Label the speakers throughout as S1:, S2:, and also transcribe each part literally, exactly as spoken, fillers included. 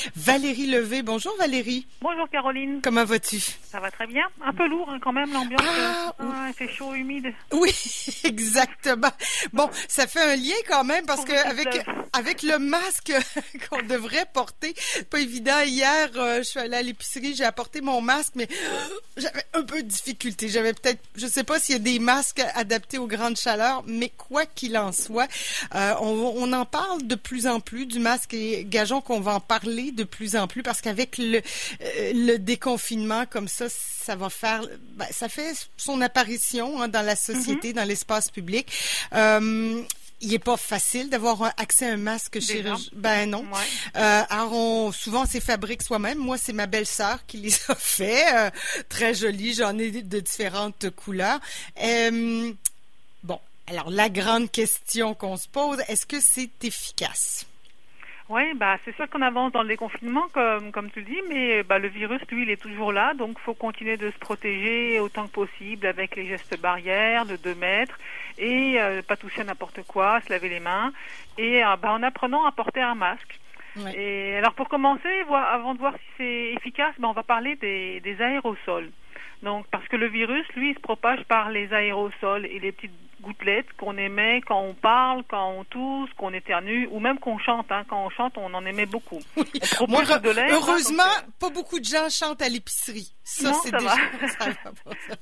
S1: Valérie Levé. Bonjour Valérie.
S2: Bonjour Caroline.
S1: Comment vas-tu?
S2: Ça va très bien. Un peu lourd hein, quand même l'ambiance.
S1: Ah,
S2: euh, ah, il fait chaud, humide.
S1: Oui, exactement. Bon, ça fait un lien quand même parce que avec avec le masque qu'on devrait porter, pas évident. Hier, euh, je suis allée à l'épicerie, j'ai apporté mon masque, mais euh, j'avais un peu de difficulté. J'avais peut-être, je sais pas s'il y a des masques adaptés aux grandes chaleurs, mais quoi qu'il en soit, euh, on, on en parle de plus en plus du masque et gageons qu'on va en parler de plus en plus parce qu'avec le euh, le déconfinement comme ça, ça va faire, ben, ça fait son apparition hein, dans la société, mm-hmm. dans l'espace public. Euh, Il est pas facile d'avoir un, accès à un masque chirurgien. Ben non. Ouais. Euh, alors, on, souvent, on s'est fabrique soi-même. Moi, c'est ma belle-sœur qui les a fait. Euh, très jolis. J'en ai de différentes couleurs. Euh, bon. Alors, la grande question qu'on se pose, est-ce que c'est efficace?
S2: Oui, bah, c'est sûr qu'on avance dans le déconfinement, comme, comme tu le dis, mais bah, le virus, lui, il est toujours là, donc il faut continuer de se protéger autant que possible avec les gestes barrières de deux mètres et euh, pas toucher à n'importe quoi, se laver les mains, et euh, bah, en apprenant à porter un masque. Ouais. Et alors pour commencer, voir, avant de voir si c'est efficace, bah, on va parler des, des aérosols. Donc, parce que le virus, lui, il se propage par les aérosols et les petites gouttelettes qu'on émet quand on parle, quand on tousse, qu'on éternue, ou même qu'on chante. Hein. Quand on chante, on en émet beaucoup.
S1: Oui. Moi, re- de l'air, heureusement, hein, donc, pas beaucoup de gens chantent à l'épicerie. Ça,
S2: non,
S1: c'est
S2: ça
S1: déjà...
S2: va.
S1: ça va pas, ça.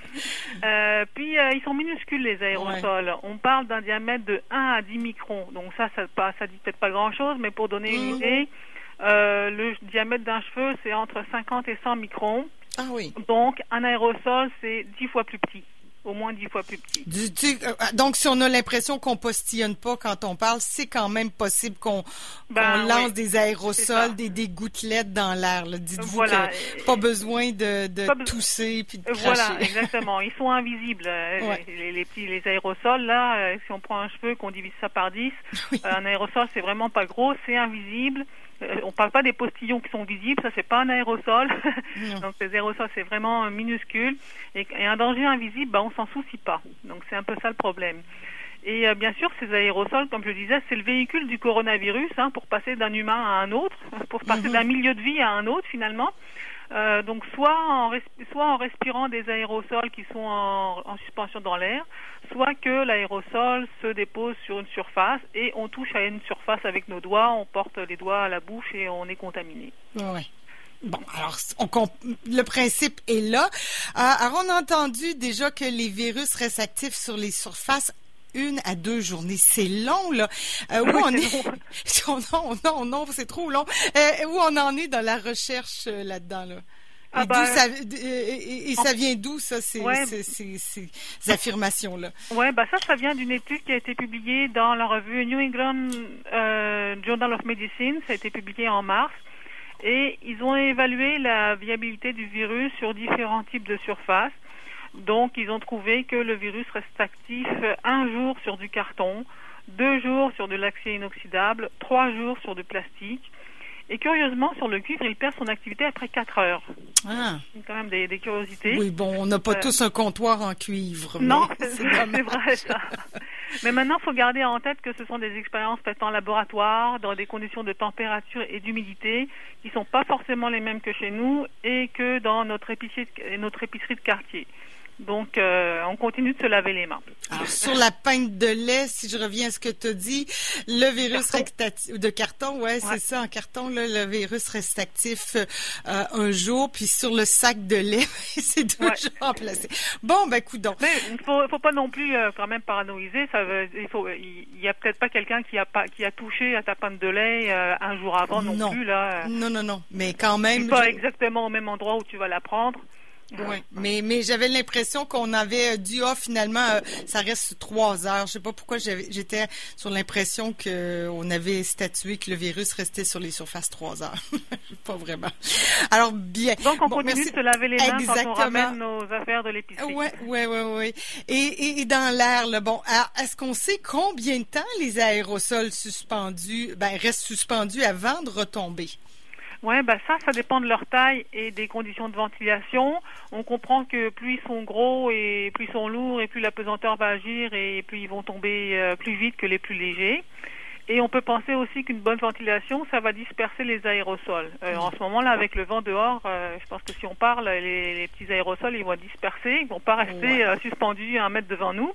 S2: Euh, puis, euh, ils sont minuscules, les aérosols. Ouais. On parle d'un diamètre de un à dix microns. Donc ça, ça, ça, ça dit peut-être pas grand-chose, mais pour donner une mmh. idée, euh, le diamètre d'un cheveu, c'est entre cinquante et cent microns.
S1: Ah oui.
S2: Donc, un aérosol, c'est dix fois plus petit. Au moins dix fois plus petit.
S1: Du, tu, euh, donc, si on a l'impression qu'on postillonne pas quand on parle, c'est quand même possible qu'on,
S2: ben,
S1: qu'on lance
S2: oui,
S1: des aérosols, des, des gouttelettes dans l'air. Là. Dites-vous voilà. que pas besoin de, de pas tousser puis de cracher.
S2: Voilà, exactement. Ils sont invisibles. Ouais. Les, les, les petits les aérosols, là, si on prend un cheveu, qu'on divise ça par dix, oui. un aérosol, c'est vraiment pas gros, c'est invisible. On parle pas des postillons qui sont visibles, ça c'est pas un aérosol. Donc les aérosols c'est vraiment minuscule et, et un danger invisible, bah on s'en soucie pas. Donc c'est un peu ça le problème. Et euh, bien sûr ces aérosols, comme je le disais, c'est le véhicule du coronavirus hein, pour passer d'un humain à un autre, pour passer mm-hmm. d'un milieu de vie à un autre finalement. Euh, donc soit en, resp- soit en respirant des aérosols qui sont en, en suspension dans l'air, soit que l'aérosol se dépose sur une surface et on touche à une surface avec nos doigts, on porte les doigts à la bouche et on est contaminé.
S1: Ouais. Bon, alors, on comp- le principe est là. Euh, alors, on a entendu déjà que les virus restent actifs sur les surfaces une à deux journées. C'est long, là. Euh, où
S2: oui,
S1: on est... non, non, non, c'est trop long. Euh, où on en est dans la recherche euh, là-dedans, là?
S2: Ah
S1: et,
S2: bah,
S1: ça, et, et ça vient d'où, ça, ces,
S2: ouais,
S1: ces, ces, ces, ces affirmations-là?
S2: Oui, bah ça, ça vient d'une étude qui a été publiée dans la revue New England euh, Journal of Medicine. Ça a été publié en mars. Et ils ont évalué la viabilité du virus sur différents types de surfaces. Donc, ils ont trouvé que le virus reste actif un jour sur du carton, deux jours sur de l'acier inoxydable, trois jours sur du plastique. Et curieusement, sur le cuivre, il perd son activité après quatre heures.
S1: Ah.
S2: C'est quand même des, des curiosités.
S1: Oui, bon, on n'a pas euh... tous un comptoir en cuivre.
S2: Non, c'est, c'est, c'est vrai ça. Mais maintenant, il faut garder en tête que ce sont des expériences faites en laboratoire, dans des conditions de température et d'humidité qui ne sont pas forcément les mêmes que chez nous et que dans notre épicerie, notre épicerie de quartier. Donc, euh, on continue de se laver les mains.
S1: Alors, sur la pinte de lait, si je reviens à ce que tu as dit, le virus reste actif, de carton, ouais, ouais, c'est ça, en carton, là, le virus reste actif euh, un jour, puis sur le sac de lait, c'est deux ouais. jours remplacé. Bon, ben, coudonc.
S2: Mais il faut, faut pas non plus euh, quand même paranoïser. Ça veut, il faut, il y a peut-être pas quelqu'un qui a pas, qui a touché à ta pinte de lait euh, un jour avant non, non plus là.
S1: Non, non, non. Mais quand même.
S2: C'est pas
S1: je...
S2: exactement au même endroit où tu vas la prendre.
S1: Oui, mais mais j'avais l'impression qu'on avait dit ah finalement euh, ça reste trois heures. Je sais pas pourquoi j'avais, j'étais sur l'impression que on avait statué que le virus restait sur les surfaces trois heures. Pas vraiment. Alors bien.
S2: Donc on
S1: bon,
S2: continue
S1: merci.
S2: de se laver les mains
S1: Exactement.
S2: quand on ramène nos affaires de l'épicerie.
S1: Oui, oui, oui, oui. Et, et, et dans l'air, là, bon, alors, est-ce qu'on sait combien de temps les aérosols suspendus, ben restent suspendus avant de retomber?
S2: Oui, ben ça, ça dépend de leur taille et des conditions de ventilation. On comprend que plus ils sont gros et plus ils sont lourds et plus la pesanteur va agir et plus ils vont tomber euh, plus vite que les plus légers. Et on peut penser aussi qu'une bonne ventilation, ça va disperser les aérosols. Euh, en ce moment-là, avec le vent dehors, euh, je pense que si on parle, les, les petits aérosols, ils vont disperser, ils vont pas rester ouais. euh, suspendus à un mètre devant nous.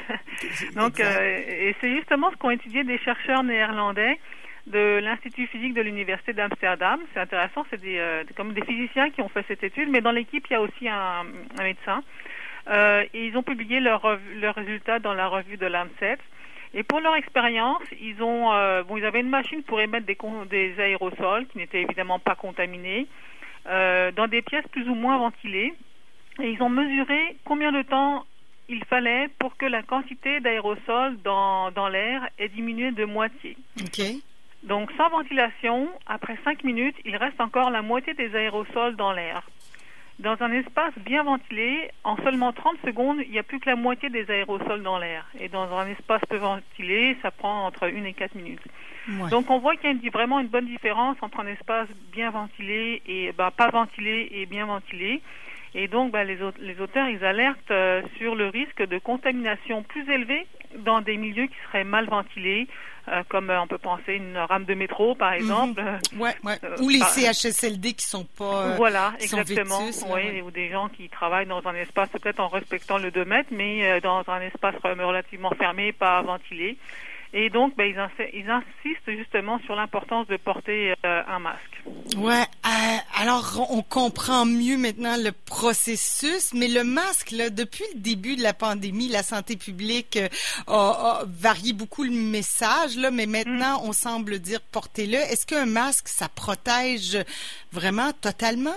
S2: Donc, euh, et c'est justement ce qu'ont étudié des chercheurs néerlandais de l'Institut physique de l'Université d'Amsterdam. C'est intéressant, c'est des, euh, comme des physiciens qui ont fait cette étude, mais dans l'équipe, il y a aussi un, un médecin. Euh, et ils ont publié leurs leur résultats dans la revue de Lancet. Et pour leur expérience, ils ont, euh, bon, ils avaient une machine pour émettre des, des aérosols qui n'étaient évidemment pas contaminés euh, dans des pièces plus ou moins ventilées. Et ils ont mesuré combien de temps il fallait pour que la quantité d'aérosols dans, dans l'air ait diminué de moitié.
S1: Okay.
S2: Donc, sans ventilation, après cinq minutes, il reste encore la moitié des aérosols dans l'air. Dans un espace bien ventilé, en seulement trente secondes, il n'y a plus que la moitié des aérosols dans l'air. Et dans un espace peu ventilé, ça prend entre une et quatre minutes. Ouais. Donc on voit qu'il y a une, vraiment une bonne différence entre un espace bien ventilé et bah, pas ventilé et bien ventilé. Et donc bah, les, les auteurs, ils alertent euh, sur le risque de contamination plus élevé dans des milieux qui seraient mal ventilés, euh, comme euh, on peut penser une rame de métro, par exemple.
S1: Mm-hmm. Ouais, ouais. Euh, ou les par... C H S L D qui sont pas euh,
S2: Voilà,
S1: qui
S2: exactement.
S1: Sont vétus, là,
S2: oui,
S1: ouais.
S2: Ou des gens qui travaillent dans un espace peut-être en respectant le deux mètres, mais euh, dans un espace relativement fermé, pas ventilé. Et donc, ben, ils, ins- ils insistent justement sur l'importance de porter euh, un masque.
S1: Ouais. Euh, alors, on comprend mieux maintenant le processus, mais le masque, là, depuis le début de la pandémie, la santé publique euh, a, a varié beaucoup le message, là, mais maintenant, mm. on semble dire portez-le. Est-ce qu'un masque, ça protège vraiment totalement?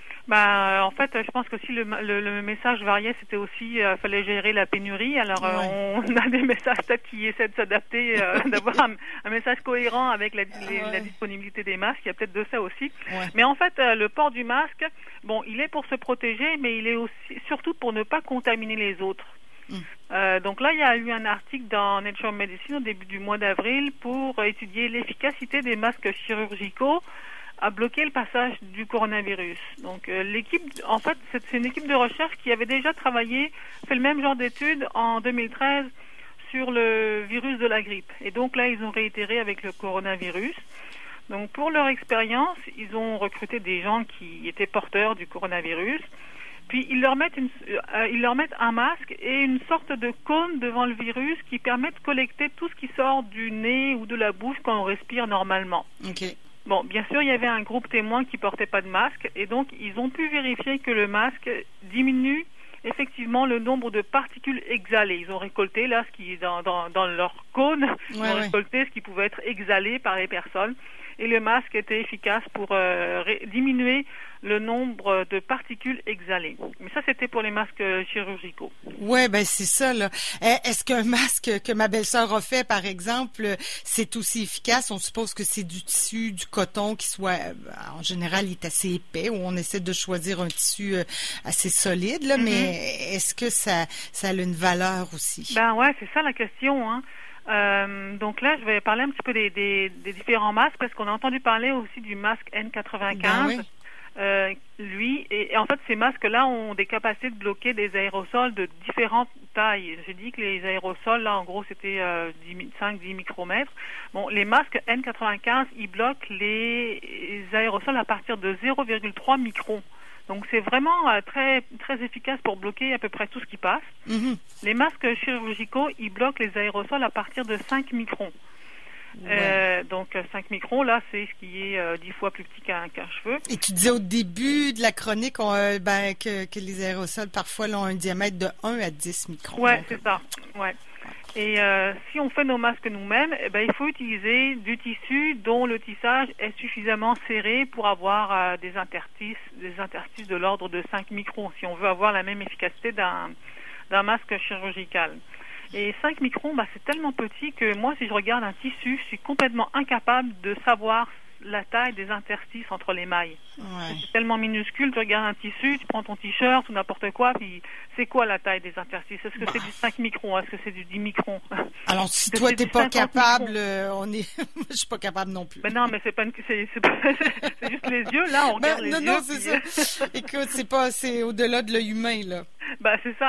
S2: Ben, en fait, je pense que si le, le, le message variait, c'était aussi, euh, fallait gérer la pénurie. Alors, ouais. euh, on a des messages peut-être qui essaient de s'adapter, euh, d'avoir un, un message cohérent avec la, les, ouais. la disponibilité des masques. Il y a peut-être de ça aussi. Ouais. Mais en fait, euh, le port du masque, bon, il est pour se protéger, mais il est aussi surtout pour ne pas contaminer les autres. Mm. Euh, donc là, il y a eu un article dans Nature Medicine au début du mois d'avril pour étudier l'efficacité des masques chirurgicaux à bloquer le passage du coronavirus. Donc euh, l'équipe, en fait, c'est, c'est une équipe de recherche qui avait déjà travaillé, fait le même genre d'études en deux mille treize sur le virus de la grippe. Et donc là, ils ont réitéré avec le coronavirus. Donc pour leur expérience, ils ont recruté des gens qui étaient porteurs du coronavirus. Puis ils leur mettent une, euh, ils leur mettent un masque et une sorte de cône devant le virus qui permet de collecter tout ce qui sort du nez ou de la bouche quand on respire normalement.
S1: Okay.
S2: Bon, bien sûr, il y avait un groupe témoin qui portait pas de masque et donc ils ont pu vérifier que le masque diminue effectivement le nombre de particules exhalées. Ils ont récolté là ce qui est dans, dans, dans leur cône, ouais, ils ont ouais. récolté ce qui pouvait être exhalé par les personnes et le masque était efficace pour euh, ré- diminuer le nombre de particules exhalées. Mais ça, c'était pour les masques chirurgicaux.
S1: Ouais, ben c'est ça là. Est-ce qu'un masque que ma belle-sœur a fait, par exemple, c'est aussi efficace? On suppose que c'est du tissu, du coton qui soit, en général, il est assez épais, ou on essaie de choisir un tissu assez solide, là. Mm-hmm. Mais est-ce que ça, ça a une valeur aussi?
S2: Ben ouais, c'est ça la question, hein. Euh, donc là, je vais parler un petit peu des, des, des différents masques parce qu'on a entendu parler aussi du masque N quatre-vingt-quinze. Ben oui. Euh, lui, et, et en fait, ces masques-là ont des capacités de bloquer des aérosols de différentes tailles. J'ai dit que les aérosols, là, en gros, c'était euh, cinq à dix micromètres. Bon, les masques N quatre-vingt-quinze, ils bloquent les, les aérosols à partir de zéro virgule trois microns. Donc, c'est vraiment euh, très très efficace pour bloquer à peu près tout ce qui passe. Mm-hmm. Les masques chirurgicaux, ils bloquent les aérosols à partir de cinq microns. Ouais. Euh, donc cinq microns, là, c'est ce qui est euh, dix fois plus petit qu'un, qu'un cheveu.
S1: Et tu disais au début de la chronique on, euh, ben, que, que les aérosols, parfois, là, ont un diamètre de un à dix microns.
S2: Oui, c'est ça. Ouais. Et euh, si on fait nos masques nous-mêmes, eh ben, il faut utiliser du tissu dont le tissage est suffisamment serré pour avoir euh, des interstices, des interstices de l'ordre de cinq microns, si on veut avoir la même efficacité d'un, d'un masque chirurgical. Et cinq microns, bah, c'est tellement petit que moi, si je regarde un tissu, je suis complètement incapable de savoir la taille des interstices entre les mailles. Ouais. C'est tellement minuscule, tu regardes un tissu, tu prends ton t-shirt ou n'importe quoi, puis c'est quoi la taille des interstices? Est-ce que bah. c'est du cinq microns? Est-ce que c'est du dix microns?
S1: Alors, si toi, t'es pas capable, euh, on est, je suis pas capable non plus.
S2: Ben non, mais c'est pas, une... c'est, c'est, pas... c'est juste les yeux, là, on regarde ben, les
S1: non,
S2: yeux.
S1: Non, non, c'est
S2: puis...
S1: ça. Écoute, c'est pas, c'est au-delà de l'œil humain, là.
S2: Ben, c'est ça.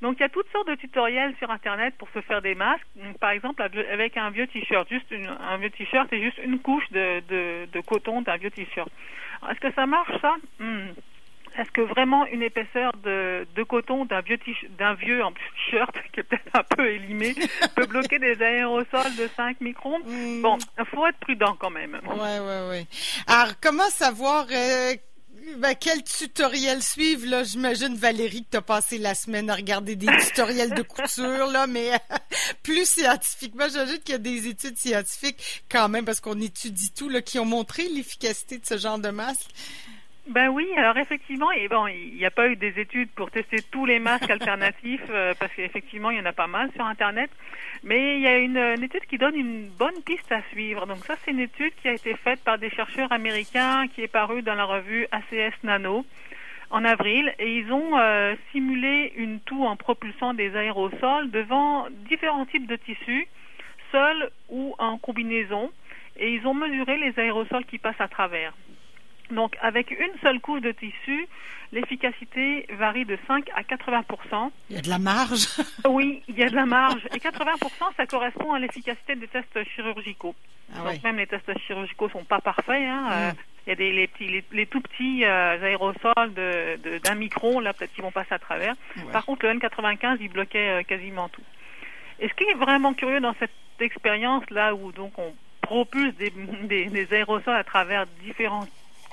S2: Donc, il y a toutes sortes de tutoriels sur Internet pour se faire des masques. Donc, par exemple, avec un vieux t-shirt, juste une, un vieux t-shirt et juste une couche de, de, de coton d'un vieux t-shirt. Est-ce que ça marche, ça? hmm. Est-ce que vraiment une épaisseur de, de coton d'un vieux, d'un vieux en t-shirt qui est peut-être un peu élimé peut bloquer des aérosols de cinq microns? mmh. Bon, il faut être prudent quand même.
S1: Oui, oui, oui. Alors, comment savoir euh, ben, quel tutoriel suivre? Là, j'imagine, Valérie, que tu as passé la semaine à regarder des tutoriels de couture, là, mais plus scientifiquement, j'imagine qu'il y a des études scientifiques quand même, parce qu'on étudie tout, là, qui ont montré l'efficacité de ce genre de masque.
S2: Ben oui, alors effectivement, et bon, il n'y a pas eu des études pour tester tous les masques alternatifs, euh, parce qu'effectivement, il y en a pas mal sur Internet, mais il y a une, une étude qui donne une bonne piste à suivre. Donc ça, c'est une étude qui a été faite par des chercheurs américains, qui est parue dans la revue A C S Nano en avril, et ils ont euh, simulé une toux en propulsant des aérosols devant différents types de tissus, seuls ou en combinaison, et ils ont mesuré les aérosols qui passent à travers. Donc, avec une seule couche de tissu, l'efficacité varie de cinq à quatre-vingts pour cent.
S1: Il y a de la marge.
S2: Oui, il y a de la marge. Et quatre-vingts pour cent, ça correspond à l'efficacité des tests chirurgicaux. Ah Donc, oui. Même les tests chirurgicaux sont pas parfaits. Hein. Mm. Euh, il y a des, les, petits, les, les tout petits euh, aérosols de, de, d'un micron, là, peut-être qu'ils vont passer à travers. Ouais. Par contre, le N quatre-vingt-quinze, il bloquait euh, quasiment tout. Et ce qui est vraiment curieux dans cette expérience, là, où donc on propulse des, des, des aérosols à travers différents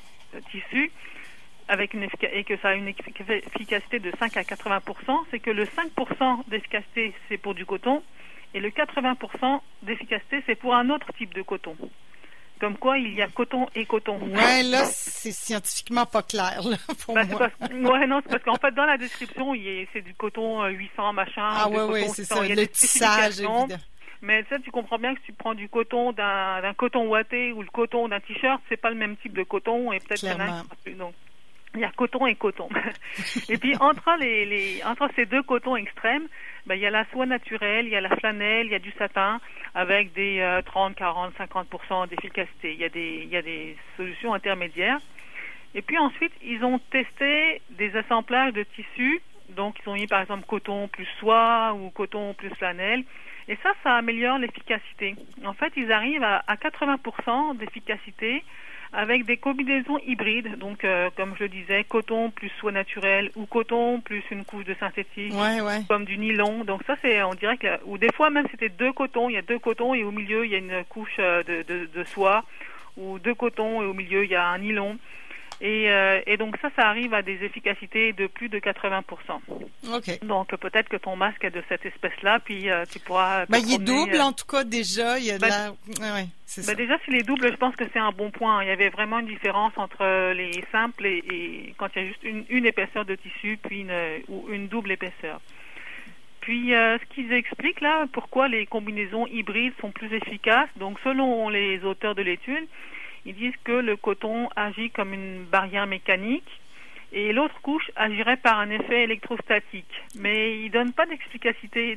S2: tissu avec une effic- et que ça a une efficacité de cinq à quatre-vingts pour cent, c'est que le cinq pour cent d'efficacité c'est pour du coton et le quatre-vingts pour cent d'efficacité c'est pour un autre type de coton. Comme quoi il y a coton et coton.
S1: Ouais, là c'est scientifiquement pas clair là, pour
S2: bah,
S1: moi.
S2: Parce, ouais, non, c'est parce qu'en fait dans la description il y a, c'est du coton huit cents machin.
S1: Ah ouais, ouais, c'est ça, le tissage évident.
S2: Mais ça, tu comprends bien que si tu prends du coton d'un, d'un coton ouaté ou le coton d'un t-shirt, c'est pas le même type de coton et peut-être qu'il y en a un qui... Donc, il y a coton et coton. Et puis entre les, les entre ces deux cotons extrêmes, ben il y a la soie naturelle, il y a la flanelle, il y a du satin avec des euh, trente, quarante, cinquante pour cent d'efficacité. Il y a des il y a des solutions intermédiaires. Et puis ensuite, ils ont testé des assemblages de tissus. Donc ils ont mis par exemple coton plus soie ou coton plus flanelle. Et ça, ça améliore l'efficacité. En fait, ils arrivent à, à quatre-vingts pour cent d'efficacité avec des combinaisons hybrides. Donc, euh, comme je le disais, coton plus soie naturelle ou coton plus une couche de synthétique,
S1: ouais, ouais.
S2: comme du nylon. Donc ça, c'est, on dirait que, ou des fois même c'était deux cotons. Il y a deux cotons et au milieu il y a une couche de, de, de soie, ou deux cotons et au milieu il y a un nylon. Et, euh, et donc ça, ça arrive à des efficacités de plus de quatre-vingts pour cent.
S1: Okay.
S2: Donc peut-être que ton masque est de cette espèce-là, puis euh, tu pourras...
S1: Ben, il est double euh... en tout cas déjà. Il y a de ben, la... ouais, c'est
S2: ben,
S1: ça.
S2: Déjà, s'il est double, je pense que c'est un bon point. Il y avait vraiment une différence entre les simples et, et quand il y a juste une, une épaisseur de tissu, puis une, ou une double épaisseur. Puis euh, ce qu'ils expliquent là, pourquoi les combinaisons hybrides sont plus efficaces. Donc selon les auteurs de l'étude, ils disent que le coton agit comme une barrière mécanique et l'autre couche agirait par un effet électrostatique. Mais ils ne donnent pas d'explicacité,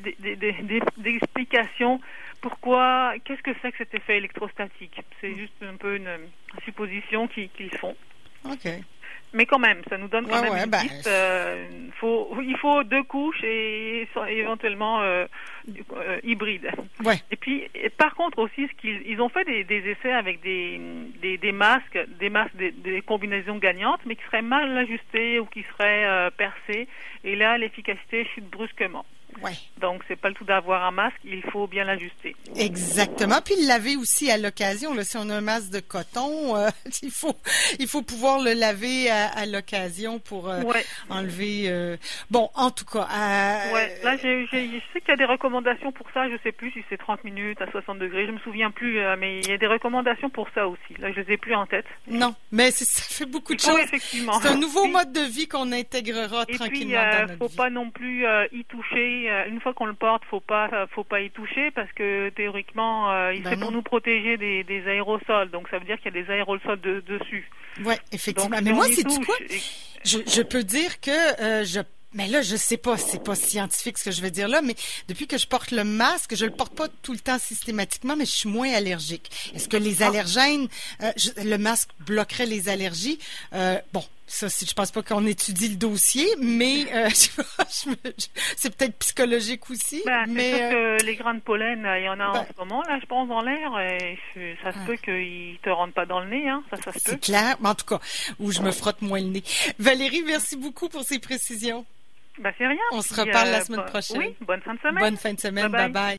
S2: d'explication pourquoi, qu'est-ce que c'est que cet effet électrostatique. C'est juste un peu une supposition qu'ils, qu'ils font.
S1: Ok.
S2: Mais quand même, ça nous donne quand
S1: ouais,
S2: même
S1: ouais,
S2: une
S1: ben...
S2: piste. Euh, faut, il faut deux couches et, et éventuellement euh, euh, hybrides.
S1: Ouais.
S2: Et puis, et par contre aussi, ce qu'ils ils ont fait des, des essais avec des, des, des masques, des masques, des, des combinaisons gagnantes, mais qui seraient mal ajustées ou qui seraient euh, percées. Et là, l'efficacité chute brusquement.
S1: Ouais.
S2: Donc, c'est pas le tout d'avoir un masque, il faut bien l'ajuster.
S1: Exactement. Puis le laver aussi à l'occasion. Là, si on a un masque de coton, euh, il faut il faut pouvoir le laver à, à l'occasion pour euh, ouais. enlever. Euh... Bon, en tout cas. Euh...
S2: Ouais. Là, j'ai, j'ai, je sais qu'il y a des recommandations pour ça. Je sais plus si c'est trente minutes à soixante degrés. Je me souviens plus, euh, mais il y a des recommandations pour ça aussi. Là, je les ai plus en tête.
S1: Non, mais c'est, ça fait beaucoup de
S2: oui,
S1: choses.
S2: Effectivement.
S1: C'est un nouveau
S2: puis,
S1: mode de vie qu'on intégrera
S2: et
S1: tranquillement
S2: puis, euh,
S1: dans notre
S2: faut
S1: vie.
S2: pas non plus euh, y toucher. Une fois qu'on le porte, faut pas, faut pas y toucher parce que théoriquement, euh, il ben fait non. pour nous protéger des, des aérosols. Donc ça veut dire qu'il y a des aérosols de, dessus.
S1: Ouais, effectivement. Donc,
S2: si
S1: mais moi, c'est
S2: touche,
S1: du quoi
S2: et...
S1: je, je peux dire que euh, je mais là, je sais pas, c'est pas scientifique ce que je veux dire là, mais depuis que je porte le masque, je le porte pas tout le temps systématiquement, mais je suis moins allergique. Est-ce que les allergènes, euh, je, le masque bloquerait les allergies? Euh, bon, ça, c'est, je pense pas qu'on étudie le dossier, mais euh, je, je, je, c'est peut-être psychologique aussi.
S2: Ben,
S1: mais
S2: c'est sûr
S1: euh,
S2: que les grains de pollen, il y en a ben, en ce moment, là, je pense, dans l'air, et ça se ah. peut qu'ils te rentrent pas dans le nez, hein, ça, ça se
S1: c'est
S2: peut.
S1: C'est clair, mais en tout cas, où je me frotte moins le nez. Valérie, merci beaucoup pour ces précisions.
S2: Ben, c'est rien.
S1: On se reparle euh, la semaine prochaine.
S2: Oui, bonne fin de semaine.
S1: Bonne fin de semaine, bye bye. bye, bye.